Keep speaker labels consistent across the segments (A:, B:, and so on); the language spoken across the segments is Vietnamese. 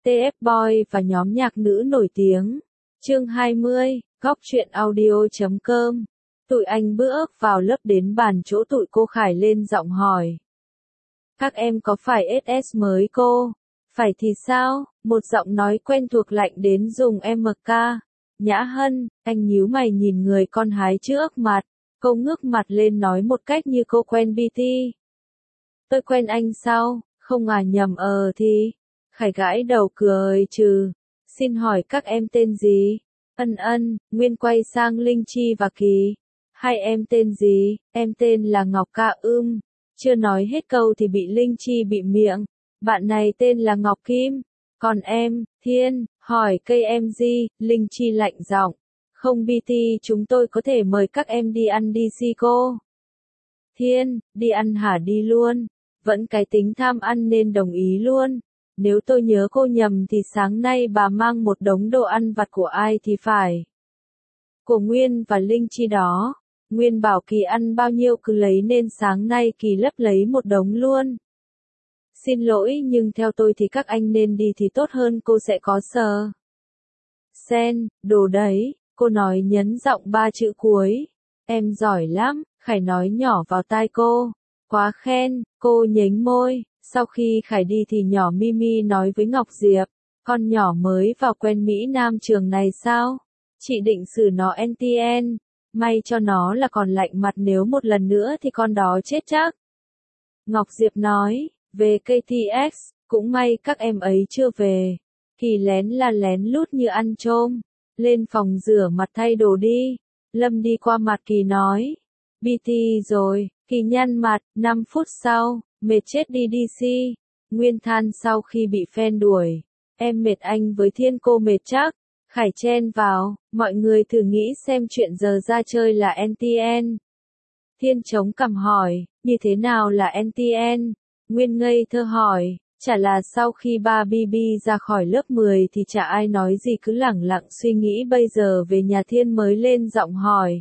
A: TF Boy và nhóm nhạc nữ nổi tiếng. Chương 20, góc truyện audio.com. Tụi anh bước vào lớp đến bàn chỗ tụi cô Khải lên giọng hỏi. Các em có phải SS mới cô? Phải thì sao? Một giọng nói quen thuộc lạnh đến dùng MK. Nhã Hân, anh nhíu mày nhìn người con gái trước mặt. Cô ngước mặt lên nói một cách như cô quen BT. Tôi quen anh sao? Không à, nhầm thì. Khải gãi đầu cười trừ. Xin hỏi các em tên gì? Nguyên quay sang Linh Chi và Kỳ. Hai em tên gì? Em tên là Ngọc Ca Ưm. Chưa nói hết câu thì bị Linh Chi bị miệng. Bạn này tên là Ngọc Kim. Còn em, Thiên, hỏi cây em gì? Linh Chi lạnh giọng. Không BT, chúng tôi có thể mời các em đi ăn đi si cô. Thiên, đi ăn hả? Đi luôn. Vẫn cái tính tham ăn nên đồng ý luôn. Nếu tôi nhớ cô nhầm thì sáng nay bà mang một đống đồ ăn vặt của ai thì phải. Của Nguyên và Linh Chi đó. Nguyên bảo Kỳ ăn bao nhiêu cứ lấy nên sáng nay Kỳ lấp lấy một đống luôn. Xin lỗi nhưng theo tôi thì các anh nên đi thì tốt hơn, cô sẽ có sờ. Sen, đồ đấy, cô nói nhấn giọng 3 chữ cuối. Em giỏi lắm, Khải nói nhỏ vào tai cô. Quá khen, cô nhếch môi. Sau khi Khải đi thì nhỏ Mimi nói với Ngọc Diệp. Con nhỏ mới vào quen Mỹ Nam trường này sao? Chị định xử nó NTN. May cho nó là còn lạnh mặt, nếu một lần nữa thì con đó chết chắc. Ngọc Diệp nói, về KTX, cũng may các em ấy chưa về. Kỳ lén là lén lút như ăn trôm. Lên phòng rửa mặt thay đồ đi. Lâm đi qua mặt Kỳ nói. BT rồi, Kỳ nhăn mặt, 5 phút sau, mệt chết đi DC. Nguyên than sau khi bị fan đuổi. Em mệt, anh với Thiên cô mệt chắc. Khải chen vào, mọi người thử nghĩ xem chuyện giờ ra chơi là NTN. Thiên chống cằm hỏi, như thế nào là NTN? Nguyên ngây thơ hỏi, chả là sau khi ba BB ra khỏi lớp 10 thì chả ai nói gì, cứ lẳng lặng suy nghĩ. Bây giờ về nhà Thiên mới lên giọng hỏi.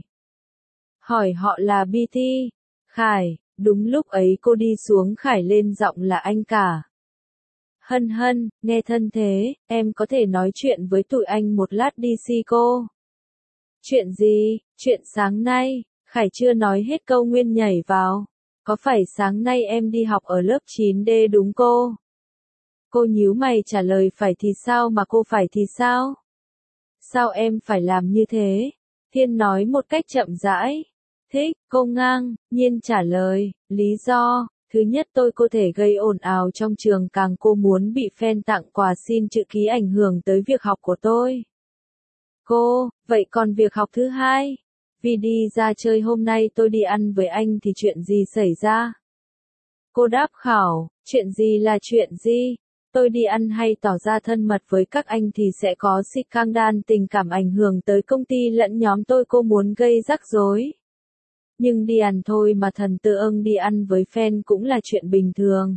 A: Hỏi họ là BT. Khải, đúng lúc ấy cô đi xuống, Khải lên giọng là anh cả. Hân, nghe thân thế, em có thể nói chuyện với tụi anh một lát đi si cô. Chuyện gì? Chuyện sáng nay. Khải chưa nói hết câu Nguyên nhảy vào. Có phải sáng nay em đi học ở lớp 9D đúng cô? Cô nhíu mày trả lời phải thì sao mà cô phải thì sao? Sao em phải làm như thế? Thiên nói một cách chậm rãi. Thích, cô ngang nhiên trả lời, lý do. Thứ nhất, tôi có thể gây ồn ào trong trường, càng cô muốn bị fan tặng quà xin chữ ký ảnh hưởng tới việc học của tôi. Cô, vậy còn việc học thứ hai? Vì đi ra chơi hôm nay tôi đi ăn với anh thì chuyện gì xảy ra? Cô đáp khảo, chuyện gì là chuyện gì? Tôi đi ăn hay tỏ ra thân mật với các anh thì sẽ có scandal tình cảm ảnh hưởng tới công ty lẫn nhóm tôi, cô muốn gây rắc rối. Nhưng đi ăn thôi mà, thần tự ưng đi ăn với fan cũng là chuyện bình thường.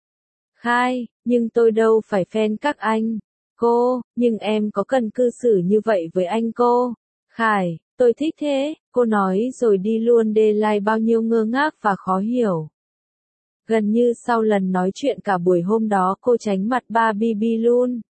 A: Khai, nhưng tôi đâu phải fan các anh. Cô, nhưng em có cần cư xử như vậy với anh cô? Khải, tôi thích thế, cô nói rồi đi luôn, để lại bao nhiêu ngơ ngác và khó hiểu. Gần như sau lần nói chuyện cả buổi hôm đó cô tránh mặt ba BB luôn.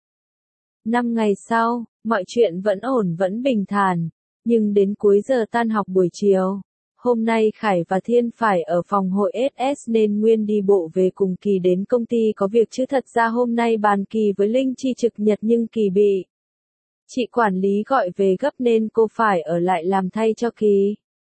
A: 5 ngày sau, mọi chuyện vẫn ổn, vẫn bình thản. Nhưng đến cuối giờ tan học buổi chiều. Hôm nay Khải và Thiên phải ở phòng hội SS nên Nguyên đi bộ về cùng Kỳ đến công ty có việc, chứ thật ra hôm nay bàn Kỳ với Linh Chi trực nhật nhưng Kỳ bị chị quản lý gọi về gấp nên cô phải ở lại làm thay cho Kỳ.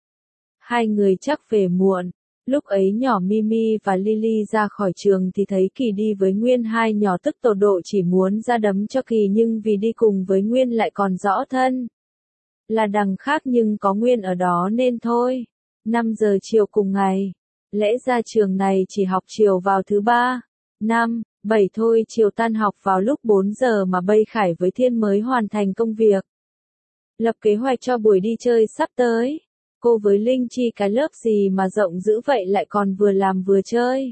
A: Hai người chắc về muộn. Lúc ấy nhỏ Mimi và Lily ra khỏi trường thì thấy Kỳ đi với Nguyên, hai nhỏ tức tột độ chỉ muốn ra đấm cho Kỳ, nhưng vì đi cùng với Nguyên lại còn rõ thân là đằng khác, nhưng có Nguyên ở đó nên thôi. 5 giờ chiều cùng ngày. Lẽ ra trường này chỉ học chiều vào thứ 3, 5, 7 thôi, chiều tan học vào lúc 4 giờ mà bây Khải với Thiên mới hoàn thành công việc. Lập kế hoạch cho buổi đi chơi sắp tới. Cô với Linh Chi, cái lớp gì mà rộng dữ vậy, lại còn vừa làm vừa chơi.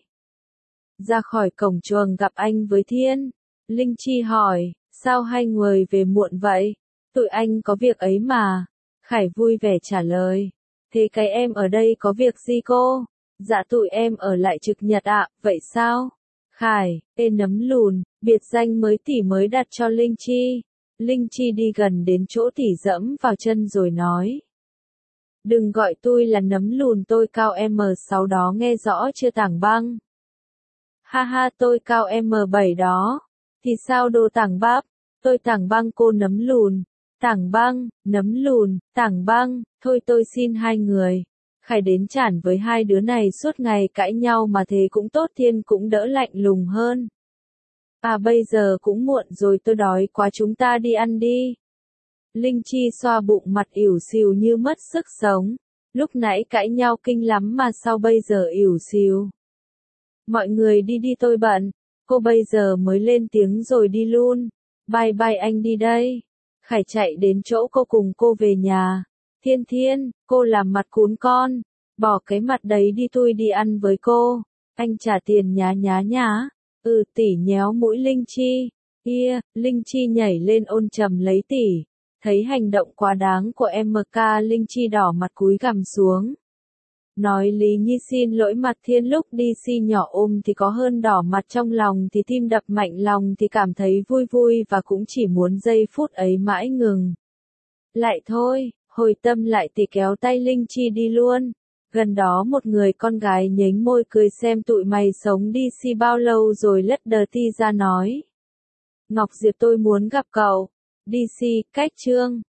A: Ra khỏi cổng trường gặp anh với Thiên. Linh Chi hỏi, sao hai người về muộn vậy? Tụi anh có việc ấy mà. Khải vui vẻ trả lời. Thế cái em ở đây có việc gì cô? Dạ tụi em ở lại trực nhật ạ, vậy sao? Khải, nấm lùn, biệt danh mới tỷ mới đặt cho Linh Chi. Linh Chi đi gần đến chỗ tỷ dẫm vào chân rồi nói. Đừng gọi tôi là nấm lùn, tôi cao M6 đó, nghe rõ chưa Tảng Băng? Ha ha, tôi cao M7 đó. Thì sao đồ Tảng Bắp? Tôi Tảng Băng, cô nấm lùn. Tảng Băng, nấm lùn, Tảng Băng, thôi tôi xin hai người. Khải đến chản với hai đứa này suốt ngày cãi nhau mà thế cũng tốt, Thiên cũng đỡ lạnh lùng hơn. À bây giờ cũng muộn rồi, tôi đói quá, chúng ta đi ăn đi. Linh Chi xoa bụng, mặt ỉu xìu như mất sức sống. Lúc nãy cãi nhau kinh lắm mà sao bây giờ ỉu xìu? Mọi người đi đi, tôi bận. Cô bây giờ mới lên tiếng rồi đi luôn. Bye bye, anh đi đây. Khải chạy đến chỗ cô cùng cô về nhà. Thiên Thiên, cô làm mặt cún con. Bỏ cái mặt đấy đi, tôi đi ăn với cô. Anh trả tiền nhá nhá nhá. Tỷ nhéo mũi Linh Chi. Kia, Linh Chi nhảy lên ôn chầm lấy tỷ. Thấy hành động quá đáng của MK, Linh Chi đỏ mặt cúi gằm xuống. Nói Lý Nhi xin lỗi mặt Thiên, lúc đi si nhỏ ôm thì có hơn đỏ mặt, trong lòng thì tim đập mạnh, lòng thì cảm thấy vui vui và cũng chỉ muốn giây phút ấy mãi ngừng. Lại thôi, hồi tâm lại thì kéo tay Linh Chi đi luôn. Gần đó một người con gái nhếch môi cười, xem tụi mày sống đi si bao lâu rồi, lất đờ ti ra nói. Ngọc Diệp, tôi muốn gặp cậu. DC, cách chương.